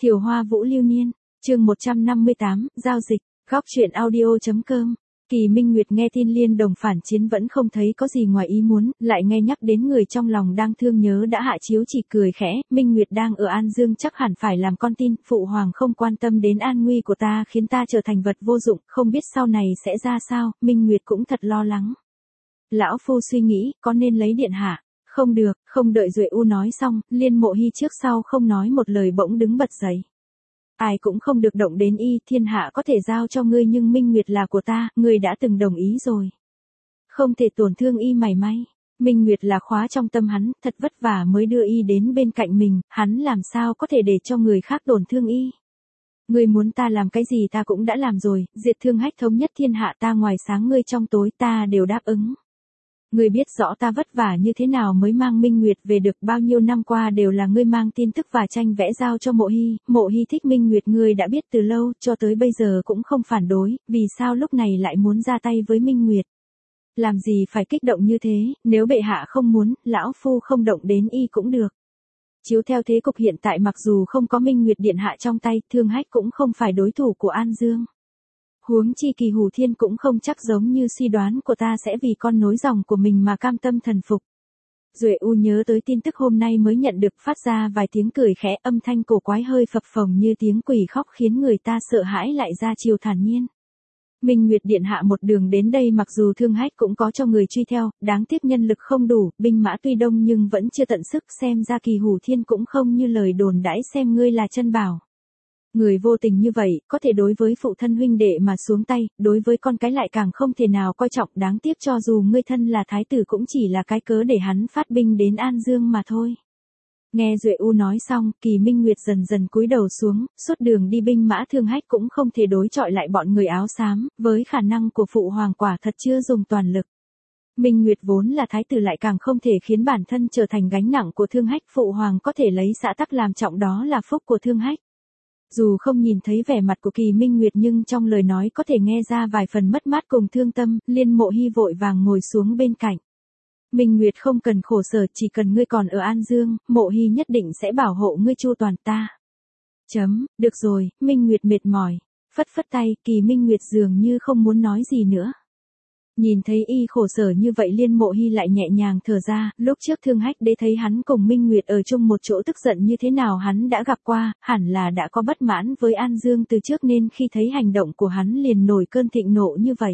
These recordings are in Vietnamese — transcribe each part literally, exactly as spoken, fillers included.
Thiều Hoa Vũ Lưu Niên, chương một trăm năm mươi tám, giao dịch, góc truyện audio.com. Kỳ Minh Nguyệt nghe tin Liên Đồng phản chiến vẫn không thấy có gì ngoài ý muốn, lại nghe nhắc đến người trong lòng đang thương nhớ đã hạ chiếu chỉ cười khẽ, Minh Nguyệt đang ở An Dương chắc hẳn phải làm con tin, phụ hoàng không quan tâm đến an nguy của ta khiến ta trở thành vật vô dụng, không biết sau này sẽ ra sao, Minh Nguyệt cũng thật lo lắng. Lão phu suy nghĩ, có nên lấy điện hạ? Không được, không đợi Duệ U nói xong, Liên Mộ Hy trước sau không nói một lời bỗng đứng bật dậy. Ai cũng không được động đến y, thiên hạ có thể giao cho ngươi nhưng Minh Nguyệt là của ta, ngươi đã từng đồng ý rồi. Không thể tổn thương y mảy may. Minh Nguyệt là khóa trong tâm hắn, thật vất vả mới đưa y đến bên cạnh mình, hắn làm sao có thể để cho người khác tổn thương y. Ngươi muốn ta làm cái gì ta cũng đã làm rồi, diệt Thương Hách thống nhất thiên hạ ta ngoài sáng ngươi trong tối ta đều đáp ứng. Ngươi biết rõ ta vất vả như thế nào mới mang Minh Nguyệt về được, bao nhiêu năm qua đều là ngươi mang tin tức và tranh vẽ giao cho Mộ Hy, Mộ Hy thích Minh Nguyệt ngươi đã biết từ lâu, cho tới bây giờ cũng không phản đối, vì sao lúc này lại muốn ra tay với Minh Nguyệt? Làm gì phải kích động như thế, nếu bệ hạ không muốn, lão phu không động đến y cũng được. Chiếu theo thế cục hiện tại mặc dù không có Minh Nguyệt điện hạ trong tay, Thương Hách cũng không phải đối thủ của An Dương. Huống chi Kỳ Hủ Thiên cũng không chắc giống như suy đoán của ta sẽ vì con nối dòng của mình mà cam tâm thần phục. Duệ U nhớ tới tin tức hôm nay mới nhận được, phát ra vài tiếng cười khẽ, âm thanh cổ quái hơi phập phồng như tiếng quỷ khóc khiến người ta sợ hãi lại ra chiều thản nhiên. Minh Nguyệt điện hạ một đường đến đây mặc dù Thương Hách cũng có cho người truy theo, đáng tiếc nhân lực không đủ, binh mã tuy đông nhưng vẫn chưa tận sức, xem ra Kỳ Hủ Thiên cũng không như lời đồn đãi xem ngươi là chân bảo. Người vô tình như vậy, có thể đối với phụ thân huynh đệ mà xuống tay, đối với con cái lại càng không thể nào coi trọng, đáng tiếc cho dù ngươi thân là thái tử cũng chỉ là cái cớ để hắn phát binh đến An Dương mà thôi. Nghe Duệ U nói xong, Kỳ Minh Nguyệt dần dần cúi đầu xuống, suốt đường đi binh mã Thương Hách cũng không thể đối chọi lại bọn người áo xám, với khả năng của phụ hoàng quả thật chưa dùng toàn lực. Minh Nguyệt vốn là thái tử lại càng không thể khiến bản thân trở thành gánh nặng của Thương Hách, phụ hoàng có thể lấy xã tắc làm trọng đó là phúc của Thương Hách. Dù không nhìn thấy vẻ mặt của Kỳ Minh Nguyệt nhưng trong lời nói có thể nghe ra vài phần mất mát cùng thương tâm, Liên Mộ Hy vội vàng ngồi xuống bên cạnh. Minh Nguyệt không cần khổ sở, chỉ cần ngươi còn ở An Dương, Mộ Hy nhất định sẽ bảo hộ ngươi chu toàn ta. Chấm, được rồi, Minh Nguyệt mệt mỏi, phất phất tay, Kỳ Minh Nguyệt dường như không muốn nói gì nữa. Nhìn thấy y khổ sở như vậy Liên Mộ Hy lại nhẹ nhàng thở ra, lúc trước Thương Hách đế thấy hắn cùng Minh Nguyệt ở chung một chỗ tức giận như thế nào hắn đã gặp qua, hẳn là đã có bất mãn với An Dương từ trước nên khi thấy hành động của hắn liền nổi cơn thịnh nộ như vậy.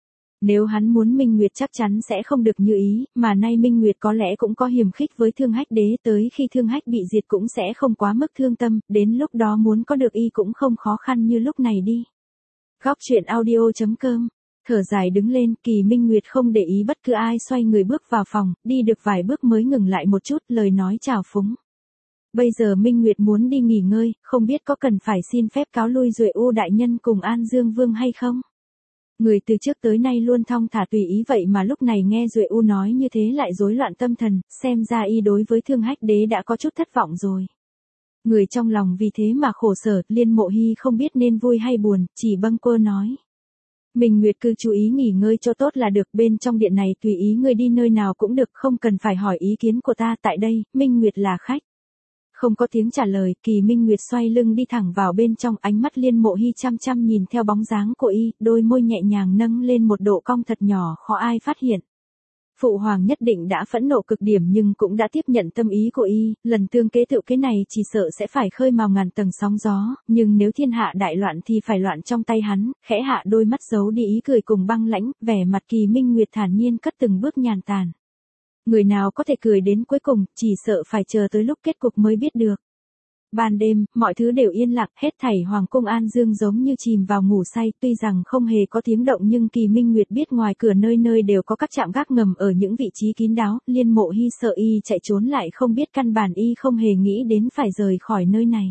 Nếu hắn muốn Minh Nguyệt chắc chắn sẽ không được như ý, mà nay Minh Nguyệt có lẽ cũng có hiềm khích với Thương Hách đế, tới khi Thương Hách bị diệt cũng sẽ không quá mức thương tâm, đến lúc đó muốn có được y cũng không khó khăn như lúc này đi. Góc truyện audio.com. Thở dài đứng lên, Kỳ Minh Nguyệt không để ý bất cứ ai, xoay người bước vào phòng, đi được vài bước mới ngừng lại một chút, lời nói chào phúng. Bây giờ Minh Nguyệt muốn đi nghỉ ngơi, không biết có cần phải xin phép cáo lui Duệ U đại nhân cùng An Dương Vương hay không? Người từ trước tới nay luôn thong thả tùy ý vậy mà lúc này nghe Duệ U nói như thế lại rối loạn tâm thần, xem ra y đối với Thương Hách đế đã có chút thất vọng rồi. Người trong lòng vì thế mà khổ sở, Liên Mộ Hy không biết nên vui hay buồn, chỉ bâng quơ nói. Minh Nguyệt cứ chú ý nghỉ ngơi cho tốt là được, bên trong điện này tùy ý ngươi đi nơi nào cũng được, không cần phải hỏi ý kiến của ta, tại đây, Minh Nguyệt là khách. Không có tiếng trả lời, Kỳ Minh Nguyệt xoay lưng đi thẳng vào bên trong, ánh mắt Liên Mộ Hy chăm chăm nhìn theo bóng dáng của y, đôi môi nhẹ nhàng nâng lên một độ cong thật nhỏ khó ai phát hiện. Phụ hoàng nhất định đã phẫn nộ cực điểm nhưng cũng đã tiếp nhận tâm ý của y, lần tương kế tự kế này chỉ sợ sẽ phải khơi mào ngàn tầng sóng gió, nhưng nếu thiên hạ đại loạn thì phải loạn trong tay hắn, khẽ hạ đôi mắt giấu đi ý cười cùng băng lãnh, vẻ mặt Kỳ Minh Nguyệt thản nhiên cất từng bước nhàn tản. Người nào có thể cười đến cuối cùng, chỉ sợ phải chờ tới lúc kết cục mới biết được. Ban đêm, mọi thứ đều yên lặng, hết thảy Hoàng cung An Dương giống như chìm vào ngủ say, tuy rằng không hề có tiếng động nhưng Kỳ Minh Nguyệt biết ngoài cửa nơi nơi đều có các trạm gác ngầm ở những vị trí kín đáo, Liên Mộ Hy sợ y chạy trốn lại không biết căn bản y không hề nghĩ đến phải rời khỏi nơi này.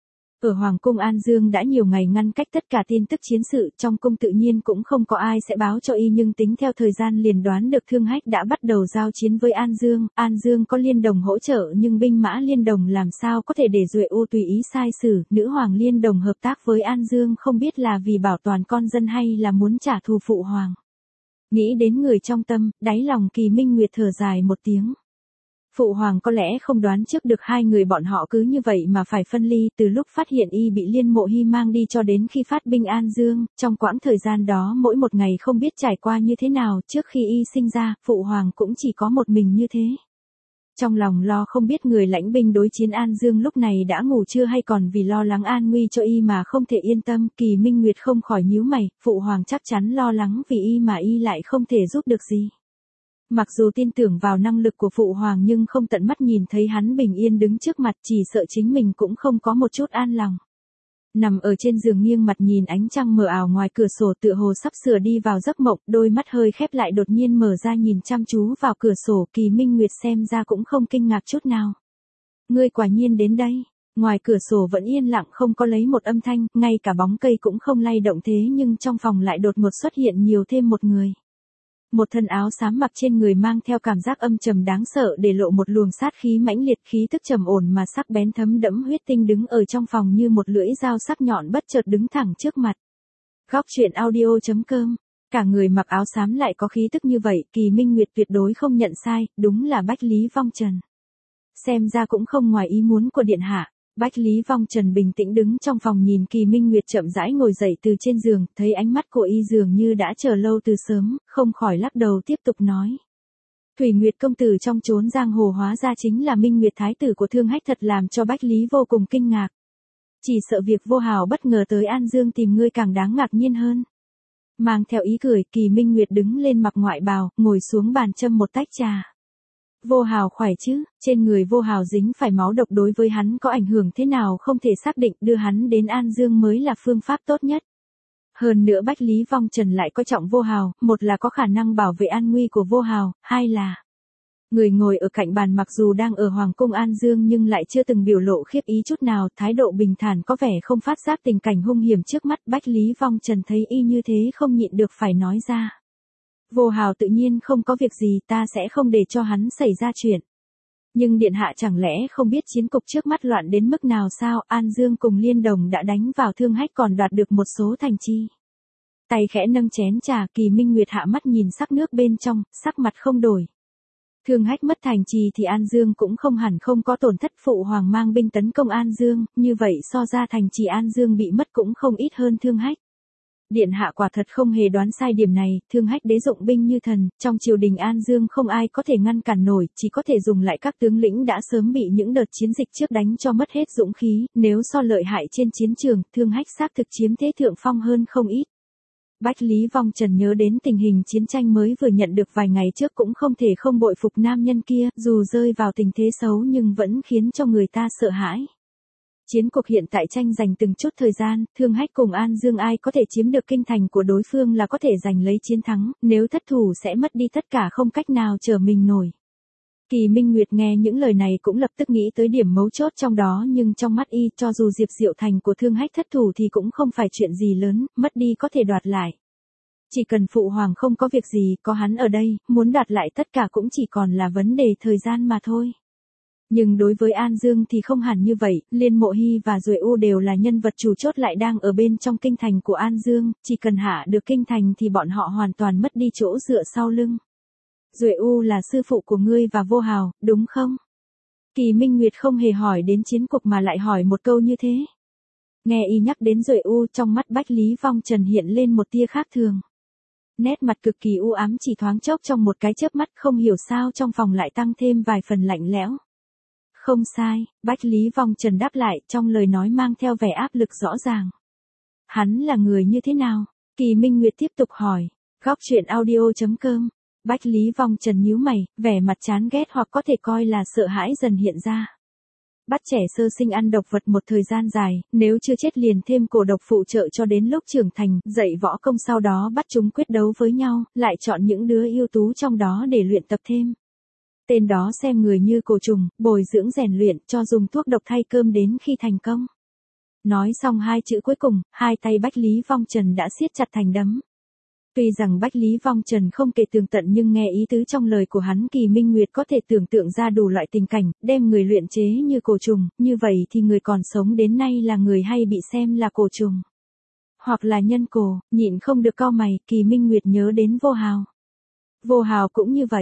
Ở Hoàng cung An Dương đã nhiều ngày ngăn cách tất cả tin tức chiến sự, trong cung tự nhiên cũng không có ai sẽ báo cho y nhưng tính theo thời gian liền đoán được Thương Hách đã bắt đầu giao chiến với An Dương, An Dương có Liên Đồng hỗ trợ nhưng binh mã Liên Đồng làm sao có thể để Duệ U tùy ý sai xử, nữ hoàng Liên Đồng hợp tác với An Dương không biết là vì bảo toàn con dân hay là muốn trả thù phụ hoàng. Nghĩ đến người trong tâm, đáy lòng Kỳ Minh Nguyệt thở dài một tiếng. Phụ hoàng có lẽ không đoán trước được hai người bọn họ cứ như vậy mà phải phân ly, từ lúc phát hiện y bị Liên Mộ Hy mang đi cho đến khi phát binh An Dương, trong quãng thời gian đó mỗi một ngày không biết trải qua như thế nào, trước khi y sinh ra, phụ hoàng cũng chỉ có một mình như thế. Trong lòng lo không biết người lãnh binh đối chiến An Dương lúc này đã ngủ chưa hay còn vì lo lắng an nguy cho y mà không thể yên tâm, Kỳ Minh Nguyệt không khỏi nhíu mày, phụ hoàng chắc chắn lo lắng vì y mà y lại không thể giúp được gì. Mặc dù tin tưởng vào năng lực của phụ hoàng nhưng không tận mắt nhìn thấy hắn bình yên đứng trước mặt, chỉ sợ chính mình cũng không có một chút an lòng. Nằm ở trên giường nghiêng mặt nhìn ánh trăng mờ ảo ngoài cửa sổ tựa hồ sắp sửa đi vào giấc mộng, đôi mắt hơi khép lại đột nhiên mở ra nhìn chăm chú vào cửa sổ, Kỳ Minh Nguyệt xem ra cũng không kinh ngạc chút nào. Ngươi quả nhiên đến đây. Ngoài cửa sổ vẫn yên lặng không có lấy một âm thanh, ngay cả bóng cây cũng không lay động thế nhưng trong phòng lại đột ngột xuất hiện nhiều thêm một người. Một thân áo xám mặc trên người mang theo cảm giác âm trầm đáng sợ để lộ một luồng sát khí mãnh liệt, khí tức trầm ổn mà sắc bén thấm đẫm huyết tinh đứng ở trong phòng như một lưỡi dao sắc nhọn bất chợt đứng thẳng trước mặt. Góc truyện audio chấm com. Cả người mặc áo xám lại có khí tức như vậy, Kỳ Minh Nguyệt tuyệt đối không nhận sai, đúng là Bách Lý Vong Trần. Xem ra cũng không ngoài ý muốn của điện hạ. Bách Lý Vong Trần bình tĩnh đứng trong phòng nhìn Kỳ Minh Nguyệt chậm rãi ngồi dậy từ trên giường, thấy ánh mắt của y dường như đã chờ lâu từ sớm, không khỏi lắc đầu tiếp tục nói. Thủy Nguyệt công tử trong chốn giang hồ hóa ra chính là Minh Nguyệt thái tử của Thương Hách, thật làm cho Bách Lý vô cùng kinh ngạc. Chỉ sợ việc Vô Hào bất ngờ tới An Dương tìm ngươi càng đáng ngạc nhiên hơn. Mang theo ý cười, Kỳ Minh Nguyệt đứng lên mặc ngoại bào, ngồi xuống bàn châm một tách trà. Vô Hào khỏe chứ, trên người Vô Hào dính phải máu độc đối với hắn có ảnh hưởng thế nào không thể xác định, đưa hắn đến An Dương mới là phương pháp tốt nhất. Hơn nữa Bách Lý Vong Trần lại coi trọng Vô Hào, một là có khả năng bảo vệ an nguy của Vô Hào, hai là người ngồi ở cạnh bàn mặc dù đang ở Hoàng cung An Dương nhưng lại chưa từng biểu lộ khiếp ý chút nào, thái độ bình thản có vẻ không phát giác tình cảnh hung hiểm trước mắt. Bách Lý Vong Trần thấy y như thế không nhịn được phải nói ra. Vô Hào tự nhiên không có việc gì, ta sẽ không để cho hắn xảy ra chuyện. Nhưng điện hạ chẳng lẽ không biết chiến cục trước mắt loạn đến mức nào sao? An Dương cùng Liên Đồng đã đánh vào Thương Hách còn đoạt được một số thành chi. Tay khẽ nâng chén trà, Kỳ Minh Nguyệt hạ mắt nhìn sắc nước bên trong, sắc mặt không đổi. Thương Hách mất thành trì thì An Dương cũng không hẳn không có tổn thất, phụ hoàng mang binh tấn công An Dương, như vậy so ra thành trì An Dương bị mất cũng không ít hơn Thương Hách. Điện hạ quả thật không hề đoán sai điểm này, Thương Hách đế dụng binh như thần, trong triều đình An Dương không ai có thể ngăn cản nổi, chỉ có thể dùng lại các tướng lĩnh đã sớm bị những đợt chiến dịch trước đánh cho mất hết dũng khí, nếu so lợi hại trên chiến trường, Thương Hách xác thực chiếm thế thượng phong hơn không ít. Bách Lý Vong Trần nhớ đến tình hình chiến tranh mới vừa nhận được vài ngày trước cũng không thể không bội phục nam nhân kia, dù rơi vào tình thế xấu nhưng vẫn khiến cho người ta sợ hãi. Chiến cuộc hiện tại tranh giành từng chút thời gian, Thương Hách cùng An Dương ai có thể chiếm được kinh thành của đối phương là có thể giành lấy chiến thắng, nếu thất thủ sẽ mất đi tất cả không cách nào trở mình nổi. Kỳ Minh Nguyệt nghe những lời này cũng lập tức nghĩ tới điểm mấu chốt trong đó, nhưng trong mắt y cho dù Diệp Diệu Thành của Thương Hách thất thủ thì cũng không phải chuyện gì lớn, mất đi có thể đoạt lại. Chỉ cần phụ hoàng không có việc gì, có hắn ở đây, muốn đoạt lại tất cả cũng chỉ còn là vấn đề thời gian mà thôi. Nhưng đối với An Dương thì không hẳn như vậy, Liên Mộ Hy và Duệ U đều là nhân vật chủ chốt lại đang ở bên trong kinh thành của An Dương, chỉ cần hạ được kinh thành thì bọn họ hoàn toàn mất đi chỗ dựa sau lưng. Duệ U là sư phụ của ngươi và Vô Hào, đúng không? Kỳ Minh Nguyệt không hề hỏi đến chiến cục mà lại hỏi một câu như thế. Nghe y nhắc đến Duệ U, trong mắt Bách Lý Vong Trần hiện lên một tia khác thường. Nét mặt cực kỳ u ám, chỉ thoáng chốc trong một cái chớp mắt, không hiểu sao trong phòng lại tăng thêm vài phần lạnh lẽo. Không sai, Bách Lý Vong Trần đáp lại, trong lời nói mang theo vẻ áp lực rõ ràng. Hắn là người như thế nào? Kỳ Minh Nguyệt tiếp tục hỏi. Góc truyện audio chấm com. Bách Lý Vong Trần nhíu mày, vẻ mặt chán ghét hoặc có thể coi là sợ hãi dần hiện ra. Bắt trẻ sơ sinh ăn độc vật một thời gian dài, nếu chưa chết liền thêm cổ độc phụ trợ cho đến lúc trưởng thành, dạy võ công sau đó bắt chúng quyết đấu với nhau, lại chọn những đứa ưu tú trong đó để luyện tập thêm. Tên đó xem người như cổ trùng, bồi dưỡng rèn luyện, cho dùng thuốc độc thay cơm đến khi thành công. Nói xong hai chữ cuối cùng, hai tay Bách Lý Vong Trần đã siết chặt thành đấm. Tuy rằng Bách Lý Vong Trần không kể tường tận nhưng nghe ý tứ trong lời của hắn, Kỳ Minh Nguyệt có thể tưởng tượng ra đủ loại tình cảnh, đem người luyện chế như cổ trùng, như vậy thì người còn sống đến nay là người hay bị xem là cổ trùng. Hoặc là nhân cổ, nhịn không được cau mày, Kỳ Minh Nguyệt nhớ đến Vô Hào. Vô Hào cũng như vậy.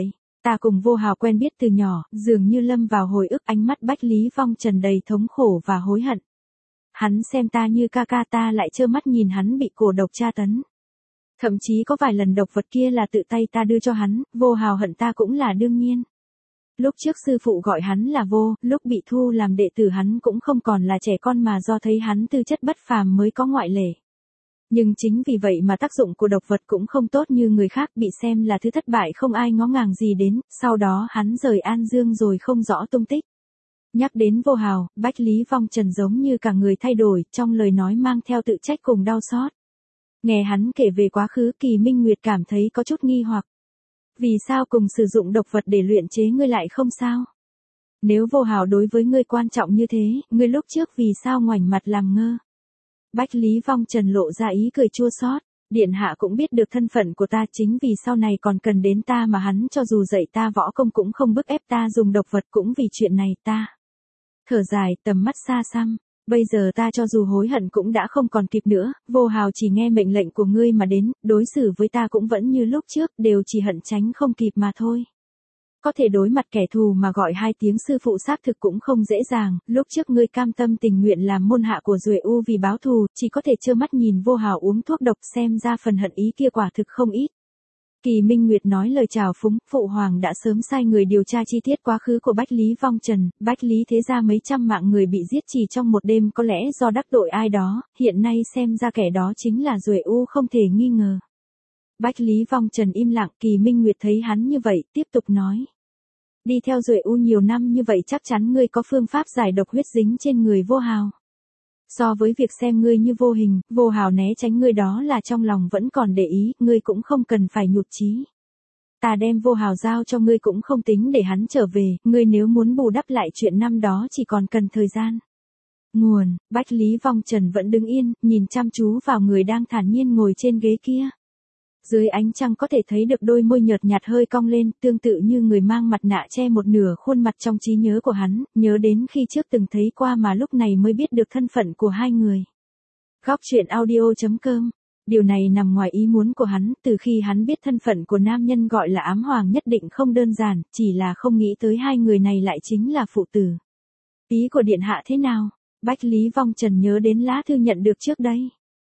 Ta cùng Vô Hào quen biết từ nhỏ, dường như lâm vào hồi ức, ánh mắt Bách Lý Vong Trần đầy thống khổ và hối hận. Hắn xem ta như ca ca, ta lại trơ mắt nhìn hắn bị cổ độc tra tấn. Thậm chí có vài lần độc vật kia là tự tay ta đưa cho hắn, Vô Hào hận ta cũng là đương nhiên. Lúc trước sư phụ gọi hắn là Vô, lúc bị thu làm đệ tử hắn cũng không còn là trẻ con mà do thấy hắn tư chất bất phàm mới có ngoại lệ. Nhưng chính vì vậy mà tác dụng của độc vật cũng không tốt như người khác, bị xem là thứ thất bại không ai ngó ngàng gì đến, sau đó hắn rời An Dương rồi không rõ tung tích. Nhắc đến Vô Hào, Bách Lý Vong Trần giống như cả người thay đổi, trong lời nói mang theo tự trách cùng đau xót. Nghe hắn kể về quá khứ, Kỳ Minh Nguyệt cảm thấy có chút nghi hoặc. Vì sao cùng sử dụng độc vật để luyện chế ngươi lại không sao? Nếu Vô Hào đối với ngươi quan trọng như thế, ngươi lúc trước vì sao ngoảnh mặt làm ngơ? Bách Lý Vong Trần lộ ra ý cười chua xót. Điện hạ cũng biết được thân phận của ta, chính vì sau này còn cần đến ta mà hắn cho dù dạy ta võ công cũng không bức ép ta dùng độc vật, cũng vì chuyện này ta. Thở dài, tầm mắt xa xăm. Bây giờ ta cho dù hối hận cũng đã không còn kịp nữa, Vô Hào chỉ nghe mệnh lệnh của ngươi mà đến, đối xử với ta cũng vẫn như lúc trước, đều chỉ hận tránh không kịp mà thôi. Có thể đối mặt kẻ thù mà gọi hai tiếng sư phụ xác thực cũng không dễ dàng, lúc trước ngươi cam tâm tình nguyện làm môn hạ của Duệ U vì báo thù, chỉ có thể trơ mắt nhìn Vô Hào uống thuốc độc, xem ra phần hận ý kia quả thực không ít. Kỳ Minh Nguyệt nói lời chào phúng, phụ hoàng đã sớm sai người điều tra chi tiết quá khứ của Bách Lý Vong Trần, Bách Lý thế gia mấy trăm mạng người bị giết chỉ trong một đêm, có lẽ do đắc tội ai đó, hiện nay xem ra kẻ đó chính là Duệ U không thể nghi ngờ. Bách Lý Vong Trần im lặng, Kỳ Minh Nguyệt thấy hắn như vậy, tiếp tục nói. Đi theo Duệ U nhiều năm như vậy chắc chắn ngươi có phương pháp giải độc huyết dính trên người Vô Hào. So với việc xem ngươi như vô hình, Vô Hào né tránh ngươi đó là trong lòng vẫn còn để ý, ngươi cũng không cần phải nhụt chí. Ta đem Vô Hào giao cho ngươi cũng không tính để hắn trở về, ngươi nếu muốn bù đắp lại chuyện năm đó chỉ còn cần thời gian. Nguồn, Bách Lý Vong Trần vẫn đứng yên, nhìn chăm chú vào người đang thản nhiên ngồi trên ghế kia. Dưới ánh trăng có thể thấy được đôi môi nhợt nhạt hơi cong lên, tương tự như người mang mặt nạ che một nửa khuôn mặt trong trí nhớ của hắn, nhớ đến khi trước từng thấy qua mà lúc này mới biết được thân phận của hai người. Góc truyện audio chấm com. Điều này nằm ngoài ý muốn của hắn, từ khi hắn biết thân phận của nam nhân gọi là ám hoàng nhất định không đơn giản, chỉ là không nghĩ tới hai người này lại chính là phụ tử. Ý của điện hạ thế nào? Bách Lý Vong Trần nhớ đến lá thư nhận được trước đây.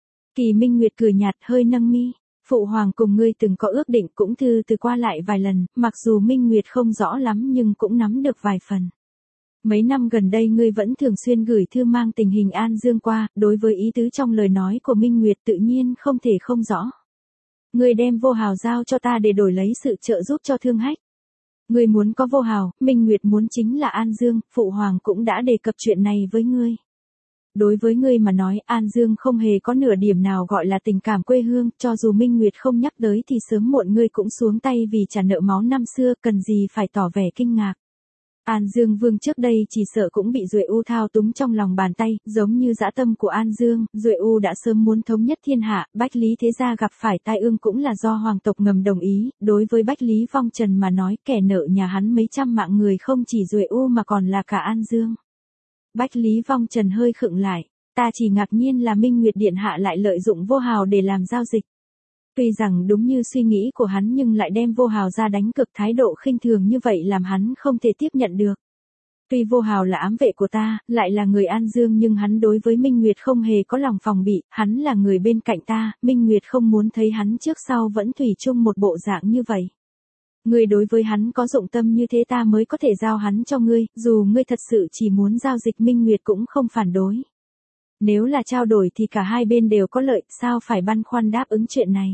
Kỳ Minh Nguyệt cười nhạt hơi nâng mi. Phụ hoàng cùng ngươi từng có ước định, cũng thư từ qua lại vài lần, mặc dù Minh Nguyệt không rõ lắm nhưng cũng nắm được vài phần. Mấy năm gần đây ngươi vẫn thường xuyên gửi thư mang tình hình An Dương qua, đối với ý tứ trong lời nói của Minh Nguyệt tự nhiên không thể không rõ. Ngươi đem Vô Hào giao cho ta để đổi lấy sự trợ giúp cho Thương Hách. Ngươi muốn có Vô Hào, Minh Nguyệt muốn chính là An Dương, phụ hoàng cũng đã đề cập chuyện này với ngươi. Đối với ngươi mà nói, An Dương không hề có nửa điểm nào gọi là tình cảm quê hương, cho dù Minh Nguyệt không nhắc tới thì sớm muộn ngươi cũng xuống tay vì trả nợ máu năm xưa, cần gì phải tỏ vẻ kinh ngạc. An Dương Vương trước đây chỉ sợ cũng bị Duệ U thao túng trong lòng bàn tay, giống như dã tâm của An Dương, Duệ U đã sớm muốn thống nhất thiên hạ, Bách Lý thế gia gặp phải tai ương cũng là do hoàng tộc ngầm đồng ý, đối với Bách Lý Vong Trần mà nói, kẻ nợ nhà hắn mấy trăm mạng người không chỉ Duệ U mà còn là cả An Dương. Bách Lý Vong Trần hơi khựng lại, ta chỉ ngạc nhiên là Minh Nguyệt điện hạ lại lợi dụng Vô Hào để làm giao dịch. Tuy rằng đúng như suy nghĩ của hắn nhưng lại đem Vô Hào ra đánh cực, thái độ khinh thường như vậy làm hắn không thể tiếp nhận được. Tuy Vô Hào là ám vệ của ta, lại là người An Dương nhưng hắn đối với Minh Nguyệt không hề có lòng phòng bị, hắn là người bên cạnh ta, Minh Nguyệt không muốn thấy hắn trước sau vẫn thủy chung một bộ dạng như vậy. Ngươi đối với hắn có dụng tâm như thế ta mới có thể giao hắn cho ngươi, dù ngươi thật sự chỉ muốn giao dịch Minh Nguyệt cũng không phản đối. Nếu là trao đổi thì cả hai bên đều có lợi, sao phải băn khoăn đáp ứng chuyện này.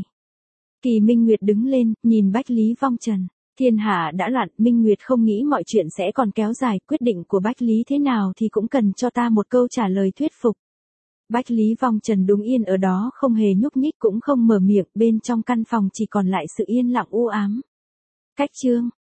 Kỳ Minh Nguyệt đứng lên, nhìn Bách Lý Vong Trần. Thiên hạ đã loạn, Minh Nguyệt không nghĩ mọi chuyện sẽ còn kéo dài, quyết định của Bách Lý thế nào thì cũng cần cho ta một câu trả lời thuyết phục. Bách Lý Vong Trần đúng yên ở đó không hề nhúc nhích cũng không mở miệng, bên trong căn phòng chỉ còn lại sự yên lặng u ám. Cách chương